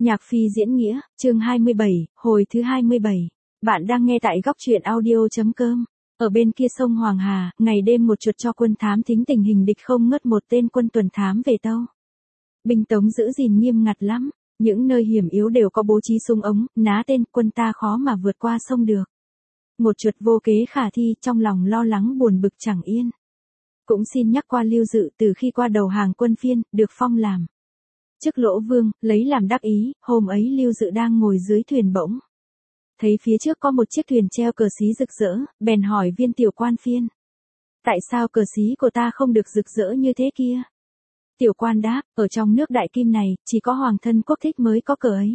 Nhạc Phi diễn nghĩa, chương 27, hồi thứ 27. Bạn đang nghe tại góc truyện audio.com. Ở bên kia sông Hoàng Hà, ngày đêm một chuột cho quân thám thính tình hình địch không ngớt một tên quân tuần thám về tâu. Binh tống giữ gìn nghiêm ngặt lắm, những nơi hiểm yếu đều có bố trí súng ống, ná tên quân ta khó mà vượt qua sông được. Một chuột vô kế khả thi, trong lòng lo lắng buồn bực chẳng yên. Cũng xin nhắc qua Lưu Dự từ khi qua đầu hàng quân Phiên, được phong làm chức Lỗ Vương, lấy làm đắc ý. Hôm ấy Lưu Dự đang ngồi dưới thuyền bỗng thấy phía trước có một chiếc thuyền treo cờ xí rực rỡ, bèn hỏi viên tiểu quan Phiên: tại sao cờ xí của ta không được rực rỡ như thế kia? Tiểu quan đáp: ở trong nước Đại Kim này, chỉ có hoàng thân quốc thích mới có cờ ấy.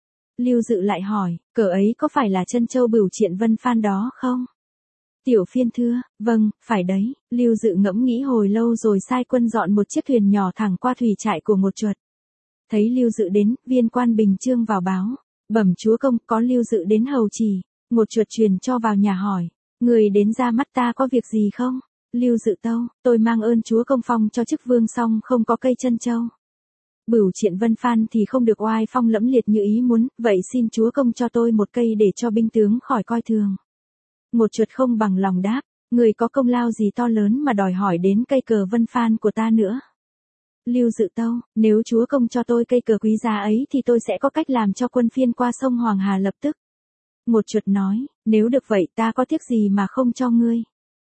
Lưu Dự lại hỏi: cờ ấy có phải là Trân Châu Bửu Triện Vân Phan đó không? Tiểu Phiên thưa: vâng, phải đấy. Lưu Dự ngẫm nghĩ hồi lâu rồi sai quân dọn một chiếc thuyền nhỏ thẳng qua thủy trại của một chuột. Thấy Lưu Dự đến, viên quan Bình Chương vào báo: bẩm chúa công, có Lưu Dự đến hầu trì. Một chuột truyền cho vào nhà hỏi: người đến ra mắt ta có việc gì không? Lưu Dự tâu: tôi mang ơn chúa công phong cho chức vương song không có cây Trân Châu Bửu Triện Vân Phan thì không được oai phong lẫm liệt như ý muốn, vậy xin chúa công cho tôi một cây để cho binh tướng khỏi coi thường. Một chuột không bằng lòng đáp: người có công lao gì to lớn mà đòi hỏi đến cây cờ Vân Phan của ta nữa? Lưu Dự tâu: nếu chúa công cho tôi cây cờ quý giá ấy thì tôi sẽ có cách làm cho quân Phiên qua sông Hoàng Hà lập tức. Một chuột nói: nếu được vậy ta có tiếc gì mà không cho ngươi.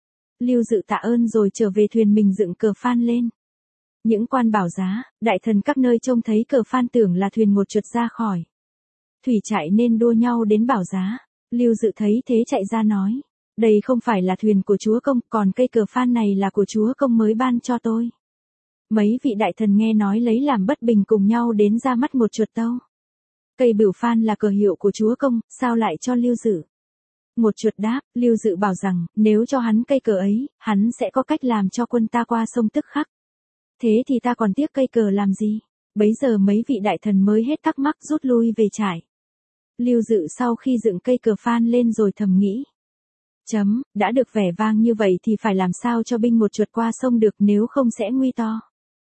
Lưu Dự tạ ơn rồi trở về thuyền mình dựng cờ Phan lên. Những quan bảo giá, đại thần các nơi trông thấy cờ Phan tưởng là thuyền một chuột ra khỏi thủy trại nên đua nhau đến bảo giá. Lưu Dự thấy thế chạy ra nói: đây không phải là thuyền của chúa công, còn cây cờ Phan này là của chúa công mới ban cho tôi. Mấy vị đại thần nghe nói lấy làm bất bình cùng nhau đến ra mắt một chuột tâu: cây Bửu Phan là cờ hiệu của chúa công, sao lại cho Lưu Dự? Một chuột đáp: Lưu Dự bảo rằng, nếu cho hắn cây cờ ấy, hắn sẽ có cách làm cho quân ta qua sông tức khắc. Thế thì ta còn tiếc cây cờ làm gì? Bấy giờ mấy vị đại thần mới hết thắc mắc rút lui về trại. Lưu Dự sau khi dựng cây cờ Phan lên rồi thầm nghĩ: đã được vẻ vang như vậy thì phải làm sao cho binh một chuột qua sông được, nếu không sẽ nguy to.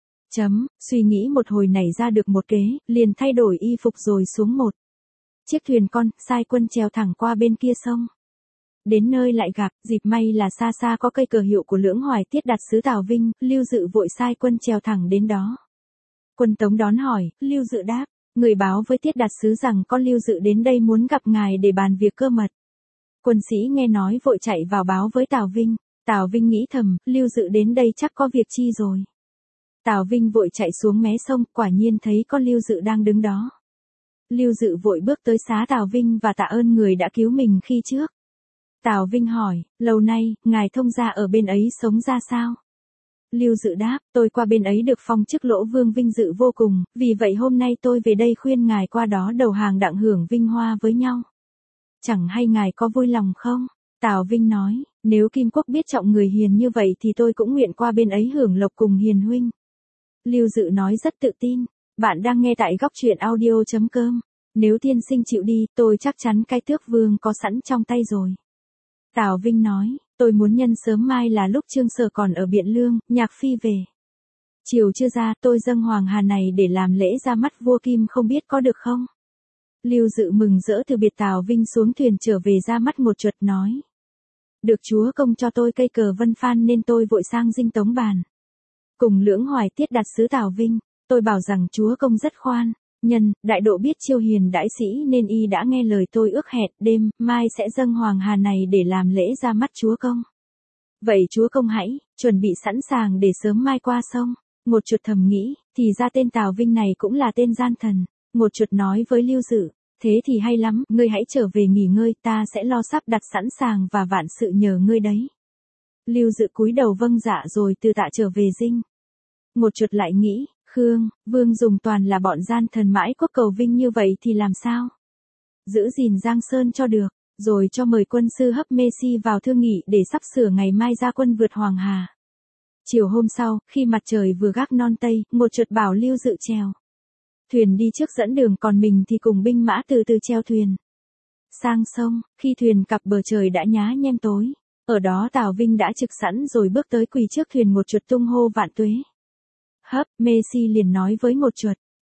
Suy nghĩ một hồi nảy ra được một kế, liền thay đổi y phục rồi xuống một chiếc thuyền con, sai quân chèo thẳng qua bên kia sông. Đến nơi lại gặp, dịp may là xa xa có cây cờ hiệu của Lưỡng Hoài Tiết Đạt sứ Tào Vinh. Lưu Dự vội sai quân chèo thẳng đến đó. Quân Tống đón hỏi, Lưu Dự đáp: người báo với Tiết Đạt sứ rằng có Lưu Dự đến đây muốn gặp ngài để bàn việc cơ mật. Quân sĩ nghe nói vội chạy vào báo với Tào Vinh. Tào Vinh nghĩ thầm, Lưu Dự đến đây chắc có việc chi rồi. Tào Vinh vội chạy xuống mé sông, quả nhiên thấy có Lưu Dự đang đứng đó. Lưu Dự vội bước tới xá Tào Vinh và tạ ơn người đã cứu mình khi trước. Tào Vinh hỏi: lâu nay, ngài thông gia ở bên ấy sống ra sao? Lưu Dự đáp: tôi qua bên ấy được phong chức Lỗ Vương vinh dự vô cùng, vì vậy hôm nay tôi về đây khuyên ngài qua đó đầu hàng đặng hưởng vinh hoa với nhau. Chẳng hay ngài có vui lòng không? Tào Vinh nói: nếu Kim Quốc biết trọng người hiền như vậy thì tôi cũng nguyện qua bên ấy hưởng lộc cùng hiền huynh. Lưu Dự nói rất tự tin. Bạn đang nghe tại góc truyện audio.com. Nếu tiên sinh chịu đi, tôi chắc chắn cái tước vương có sẵn trong tay rồi. Tào Vinh nói: tôi muốn nhân sớm mai là lúc Trương Sở còn ở Biện Lương, Nhạc Phi về chiều chưa ra, tôi dâng Hoàng Hà này để làm lễ ra mắt vua Kim, không biết có được không? Lưu Dự mừng rỡ từ biệt Tào Vinh xuống thuyền trở về ra mắt một chuột nói: được chúa công cho tôi cây cờ Vân Phan nên tôi vội sang dinh Tống bàn cùng Lưỡng Hoài Tiết Đạt sứ Tào Vinh. Tôi bảo rằng chúa công rất khoan nhân, đại độ biết chiêu hiền đãi sĩ nên y đã nghe lời tôi ước hẹn đêm mai sẽ dâng Hoàng Hà này để làm lễ ra mắt chúa công. Vậy chúa công hãy chuẩn bị sẵn sàng để sớm mai qua sông. Một chuột thầm nghĩ, thì ra tên Tào Vinh này cũng là tên gian thần. Một chuột nói với Lưu Dự: thế thì hay lắm, ngươi hãy trở về nghỉ ngơi, ta sẽ lo sắp đặt sẵn sàng và vạn sự nhờ ngươi đấy. Lưu Dự cúi đầu vâng dạ rồi từ tạ trở về dinh. Một chuột lại nghĩ, Khương, Vương dùng toàn là bọn gian thần mãi quốc cầu vinh như vậy thì làm sao? Giữ gìn Giang Sơn cho được, rồi cho mời quân sư Hấp Mê Si vào thương nghị để sắp sửa ngày mai ra quân vượt Hoàng Hà. Chiều hôm sau, khi mặt trời vừa gác non tây, một chuột bảo Lưu Dự trèo thuyền đi trước dẫn đường, còn mình thì cùng binh mã từ từ treo thuyền sang sông. Khi thuyền cập bờ trời đã nhá nhem tối. Ở đó Tào Vinh đã trực sẵn rồi bước tới quỳ trước thuyền. Một chuột tung hô vạn tuế. Hấp Mê Si liền nói với một chuột: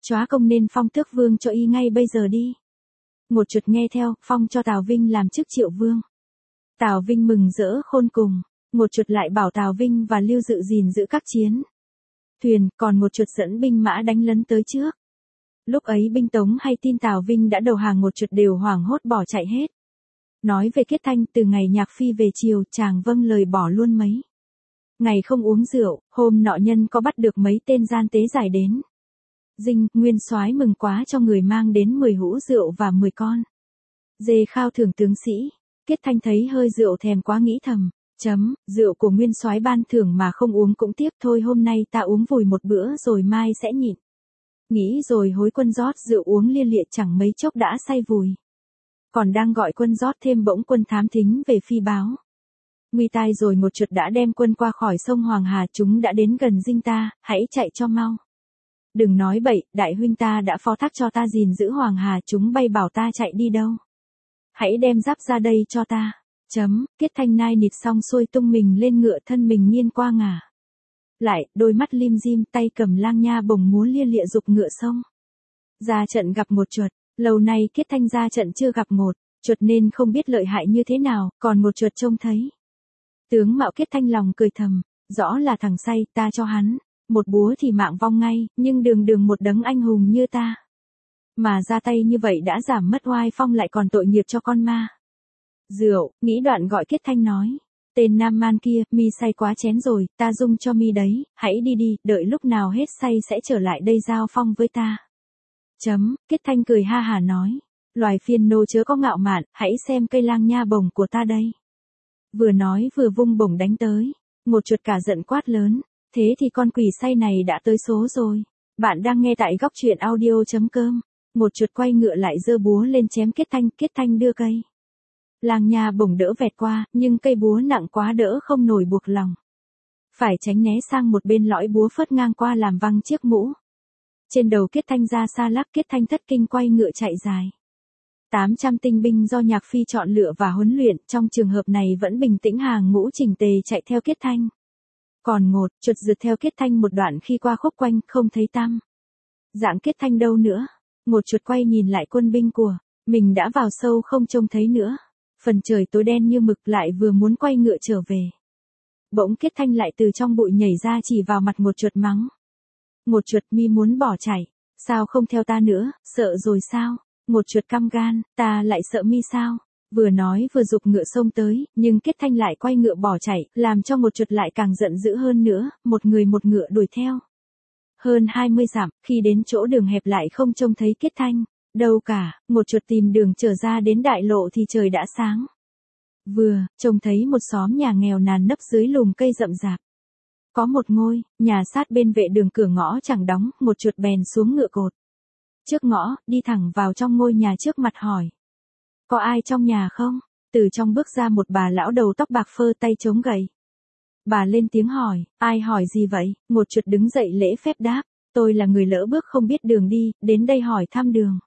Chóa công nên phong tước vương cho y ngay bây giờ đi. Một chuột nghe theo, phong cho Tào Vinh làm chức Triệu Vương. Tào Vinh mừng rỡ khôn cùng, một chuột lại bảo Tào Vinh và Lưu Dự gìn giữ các chiến thuyền, còn một chuột dẫn binh mã đánh lấn tới trước. Lúc ấy binh Tống hay tin Tào Vinh đã đầu hàng, một chuột đều hoảng hốt bỏ chạy hết. Nói về Kiết Thanh, từ ngày Nhạc Phi về chiều, chàng vâng lời bỏ luôn mấy ngày không uống rượu. Hôm nọ nhân có bắt được mấy tên gian tế giải đến dinh, nguyên soái mừng quá, cho người mang đến 10 hũ rượu và 10 con dê khao thưởng tướng sĩ. Kiết Thanh thấy hơi rượu thèm quá, nghĩ thầm, rượu của nguyên soái ban thưởng mà không uống cũng tiếc, thôi hôm nay ta uống vùi một bữa rồi mai sẽ nhịn. Nghĩ rồi hối quân rót rượu uống liên liệt, chẳng mấy chốc đã say vùi. Còn đang gọi quân rót thêm, bỗng quân thám thính về phi báo nguy tai rồi, một chuột đã đem quân qua khỏi sông Hoàng Hà, chúng đã đến gần dinh ta, hãy chạy cho mau. Đừng nói bậy, đại huynh ta đã phó thác cho ta gìn giữ Hoàng Hà, chúng bay bảo ta chạy đi đâu. Hãy đem giáp ra đây cho ta. Kiết Thanh nai nịt xong xuôi tung mình lên ngựa, thân mình nghiêng qua ngả lại, đôi mắt lim dim, tay cầm lang nha bồng múa lia lịa giục ngựa sông ra trận gặp một chuột. Lâu nay Kiết Thanh ra trận chưa gặp một chuột nên không biết lợi hại như thế nào, còn một chuột trông thấy tướng mạo Kiết Thanh lòng cười thầm, rõ là thằng say, ta cho hắn một búa thì mạng vong ngay, nhưng đường một đấng anh hùng như ta mà ra tay như vậy đã giảm mất oai phong, lại còn tội nghiệp cho con ma rượu. Nghĩ đoạn gọi Kiết Thanh nói, tên Nam Man kia, mi say quá chén rồi, ta dung cho mi đấy, hãy đi đi, đợi lúc nào hết say sẽ trở lại đây giao phong với ta. Kiết Thanh cười ha hà nói, loài phiên nô chớ có ngạo mạn, hãy xem cây lang nha bồng của ta đây. Vừa nói vừa vung bổng đánh tới, một chuột cả giận quát lớn, thế thì con quỷ say này đã tới số rồi. Bạn đang nghe tại góc truyện audio.com. Một chuột quay ngựa lại giơ búa lên chém Kiết Thanh, Kiết Thanh đưa cây lang nha bổng đỡ vẹt qua, nhưng cây búa nặng quá đỡ không nổi, buộc lòng phải tránh né sang một bên, lõi búa phớt ngang qua làm văng chiếc mũ trên đầu Kiết Thanh ra xa lắc. Kiết Thanh thất kinh quay ngựa chạy dài. 800 tinh binh do Nhạc Phi chọn lựa và huấn luyện, trong trường hợp này vẫn bình tĩnh hàng ngũ chỉnh tề chạy theo Kiết Thanh. Còn một chuột rượt theo Kiết Thanh một đoạn, khi qua khúc quanh không thấy tăm dạng Kiết Thanh đâu nữa. Một chuột quay nhìn lại quân binh của mình đã vào sâu không trông thấy nữa. Phần trời tối đen như mực, lại vừa muốn quay ngựa trở về, bỗng Kiết Thanh lại từ trong bụi nhảy ra, chỉ vào mặt một chuột mắng. Một chuột, mi muốn bỏ chạy, sao không theo ta nữa, sợ rồi sao? Một chuột căm gan, ta lại sợ mi sao? Vừa nói vừa giục ngựa xông tới, nhưng Kiết Thanh lại quay ngựa bỏ chạy, làm cho một chuột lại càng giận dữ hơn nữa, một người một ngựa đuổi theo. Hơn 20 dặm, khi đến chỗ đường hẹp lại không trông thấy Kiết Thanh đâu cả. Một chuột tìm đường trở ra đến đại lộ thì trời đã sáng. Vừa trông thấy một xóm nhà nghèo nàn nấp dưới lùm cây rậm rạp. Có một ngôi nhà sát bên vệ đường, cửa ngõ chẳng đóng. Một chuột bèn xuống ngựa cột trước ngõ, đi thẳng vào trong ngôi nhà, trước mặt hỏi, có ai trong nhà không? Từ trong bước ra một bà lão đầu tóc bạc phơ, tay chống gậy. Bà lên tiếng hỏi, ai hỏi gì vậy? Một chuột đứng dậy lễ phép đáp, tôi là người lỡ bước không biết đường đi, đến đây hỏi thăm đường.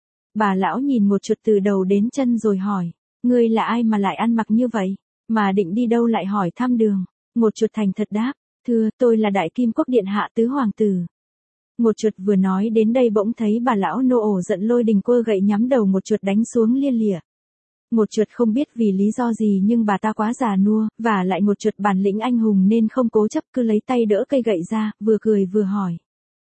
Bà lão nhìn một chuột từ đầu đến chân rồi hỏi, ngươi là ai mà lại ăn mặc như vậy? Mà định đi đâu lại hỏi thăm đường? Một chuột thành thật đáp, thưa, tôi là Đại Kim Quốc Điện Hạ Tứ Hoàng Tử. Một chuột vừa nói đến đây bỗng thấy bà lão nô ổ giận, lôi đình quơ gậy nhắm đầu một chuột đánh xuống lia lịa. Một chuột không biết vì lý do gì nhưng bà ta quá già nua, và lại một chuột bản lĩnh anh hùng nên không cố chấp, cứ lấy tay đỡ cây gậy ra, vừa cười vừa hỏi.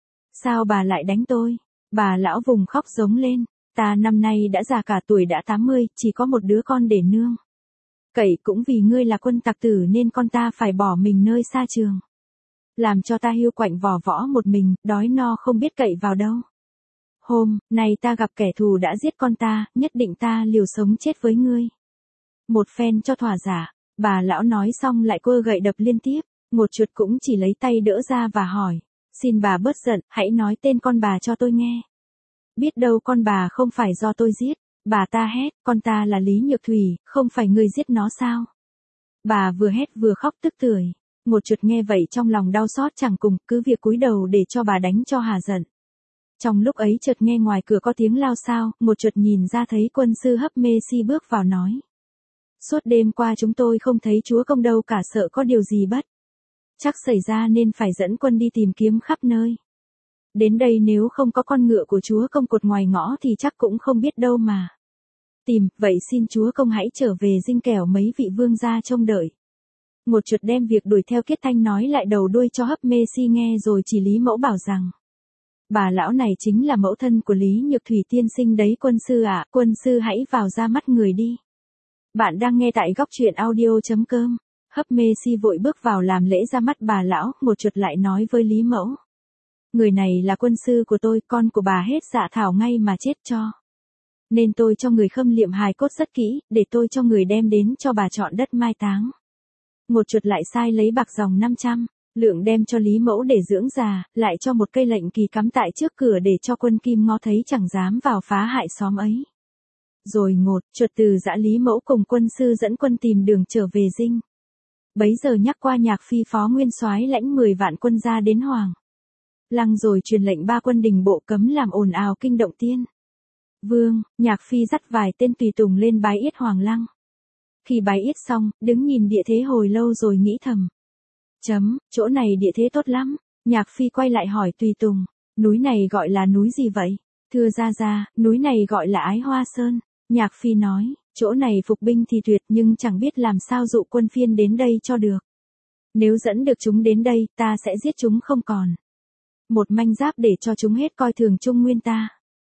Sao bà lại đánh tôi? Bà lão vùng khóc giống lên, ta năm nay đã già cả tuổi, đã 80, chỉ có một đứa con để nương. Cậy cũng vì ngươi là quân tặc tử nên con ta phải bỏ mình nơi xa trường. Làm cho ta hiu quạnh vỏ võ một mình, đói no không biết cậy vào đâu. Hôm nay ta gặp kẻ thù đã giết con ta, nhất định ta liều sống chết với ngươi. Một phen cho thỏa giả, bà lão nói xong lại quơ gậy đập liên tiếp. Một chuột cũng chỉ lấy tay đỡ ra và hỏi, xin bà bớt giận, hãy nói tên con bà cho tôi nghe. Biết đâu con bà không phải do tôi giết. Bà ta hét, con ta là Lý Nhược Thủy, không phải ngươi giết nó sao? Bà vừa hét vừa khóc tức tưởi. Một chuột nghe vậy trong lòng đau xót chẳng cùng, cứ việc cúi đầu để cho bà đánh cho hà giận. Trong lúc ấy chợt nghe ngoài cửa có tiếng lao xao, một chuột nhìn ra thấy quân sư Hấp Mê Si bước vào nói. Suốt đêm qua chúng tôi không thấy chúa công đâu cả, sợ có điều gì bất chắc xảy ra nên phải dẫn quân đi tìm kiếm khắp nơi. Đến đây nếu không có con ngựa của chúa công cột ngoài ngõ thì chắc cũng không biết đâu mà tìm, vậy xin chúa công hãy trở về dinh kẻo mấy vị vương gia trông đợi. Một chuột đem việc đuổi theo Kiết Thanh nói lại đầu đuôi cho Hấp Mê Si nghe rồi chỉ Lý Mẫu bảo rằng. Bà lão này chính là mẫu thân của Lý Nhược Thủy tiên sinh đấy quân sư ạ, quân sư hãy vào ra mắt người đi. Bạn đang nghe tại góc truyện audio.com. Hấp Mê Si vội bước vào làm lễ ra mắt bà lão, một chuột lại nói với Lý Mẫu. Người này là quân sư của tôi, con của bà hết dạ thảo ngay mà chết cho. Nên tôi cho người khâm liệm hài cốt rất kỹ, để tôi cho người đem đến cho bà chọn đất mai táng. Một chuột lại sai lấy bạc dòng 500 lượng đem cho Lý Mẫu để dưỡng già, lại cho một cây lệnh kỳ cắm tại trước cửa để cho quân Kim Ngó thấy chẳng dám vào phá hại xóm ấy. Rồi ngột, chuột từ dã Lý Mẫu cùng quân sư dẫn quân tìm đường trở về dinh. Bấy giờ nhắc qua Nhạc Phi phó nguyên soái lãnh 10 vạn quân ra đến Hoàng Lăng rồi truyền lệnh 3 quân đình bộ cấm làm ồn ào kinh động tiên vương. Nhạc Phi dắt vài tên tùy tùng lên bái yết Hoàng Lăng. Khi bái yết xong, đứng nhìn địa thế hồi lâu rồi nghĩ thầm. Chỗ này địa thế tốt lắm. Nhạc Phi quay lại hỏi tùy tùng, núi này gọi là núi gì vậy? Thưa ra, núi này gọi là Ái Hoa Sơn. Nhạc Phi nói, chỗ này phục binh thì tuyệt nhưng chẳng biết làm sao dụ quân phiên đến đây cho được. Nếu dẫn được chúng đến đây, ta sẽ giết chúng không còn một manh giáp để cho chúng hết coi thường Trung Nguyên ta.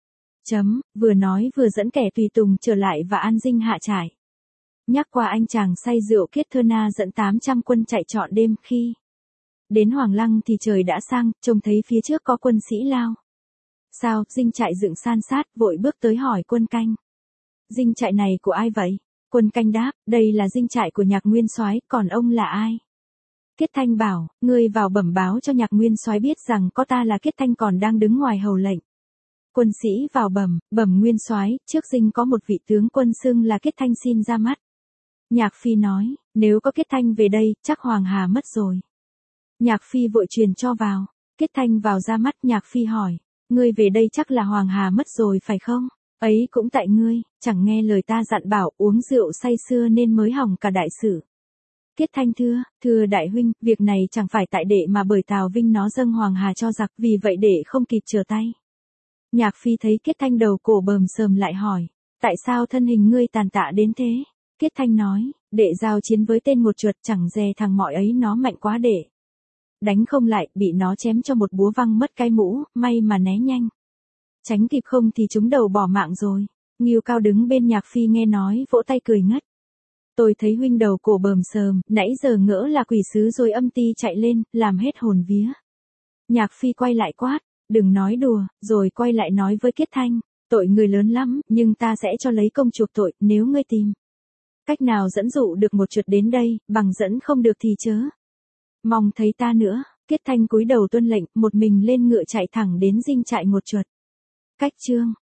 Vừa nói vừa dẫn kẻ tùy tùng trở lại và an dinh hạ trại. Nhắc qua anh chàng say rượu Kiết Thơ Na dẫn 800 quân chạy trọn đêm. Khi đến Hoàng Lăng thì trời đã sang, trông thấy phía trước có quân sĩ lao. Sao, dinh trại dựng san sát, vội bước tới hỏi quân canh. Dinh trại này của ai vậy? Quân canh đáp, đây là dinh trại của Nhạc Nguyên soái, còn ông là ai? Kiết Thanh bảo, ngươi vào bẩm báo cho Nhạc Nguyên soái biết rằng có ta là Kiết Thanh còn đang đứng ngoài hầu lệnh. Quân sĩ vào bẩm Nguyên soái, trước dinh có một vị tướng quân xưng là Kiết Thanh xin ra mắt. Nhạc Phi nói, nếu có Kiết Thanh về đây, chắc Hoàng Hà mất rồi. Nhạc Phi vội truyền cho vào. Kiết Thanh vào ra mắt. Nhạc Phi hỏi, ngươi về đây chắc là Hoàng Hà mất rồi phải không? Ấy cũng tại ngươi, chẳng nghe lời ta dặn bảo uống rượu say sưa nên mới hỏng cả đại sự. Kiết Thanh thưa đại huynh, việc này chẳng phải tại đệ mà bởi Tào Vinh nó dâng Hoàng Hà cho giặc, vì vậy đệ không kịp trở tay. Nhạc Phi thấy Kiết Thanh đầu cổ bờm sờm lại hỏi, tại sao thân hình ngươi tàn tạ đến thế? Kiết Thanh nói, đệ giao chiến với tên một chuột chẳng dè thằng mọi ấy nó mạnh quá đệ đánh không lại, bị nó chém cho một búa văng mất cái mũ, may mà né nhanh. Tránh kịp không thì chúng đầu bỏ mạng rồi. Ngưu Cao đứng bên Nhạc Phi nghe nói vỗ tay cười ngất. Tôi thấy huynh đầu cổ bờm sờm, nãy giờ ngỡ là quỷ sứ rồi âm ti chạy lên, làm hết hồn vía. Nhạc Phi quay lại quát, đừng nói đùa, rồi quay lại nói với Kiết Thanh, tội người lớn lắm, nhưng ta sẽ cho lấy công chuộc tội, nếu ngươi tìm cách nào dẫn dụ được một chuột đến đây, bằng dẫn không được thì chớ mong thấy ta nữa. Kiết Thanh cúi đầu tuân lệnh, một mình lên ngựa chạy thẳng đến dinh trại một chuột. Cách chương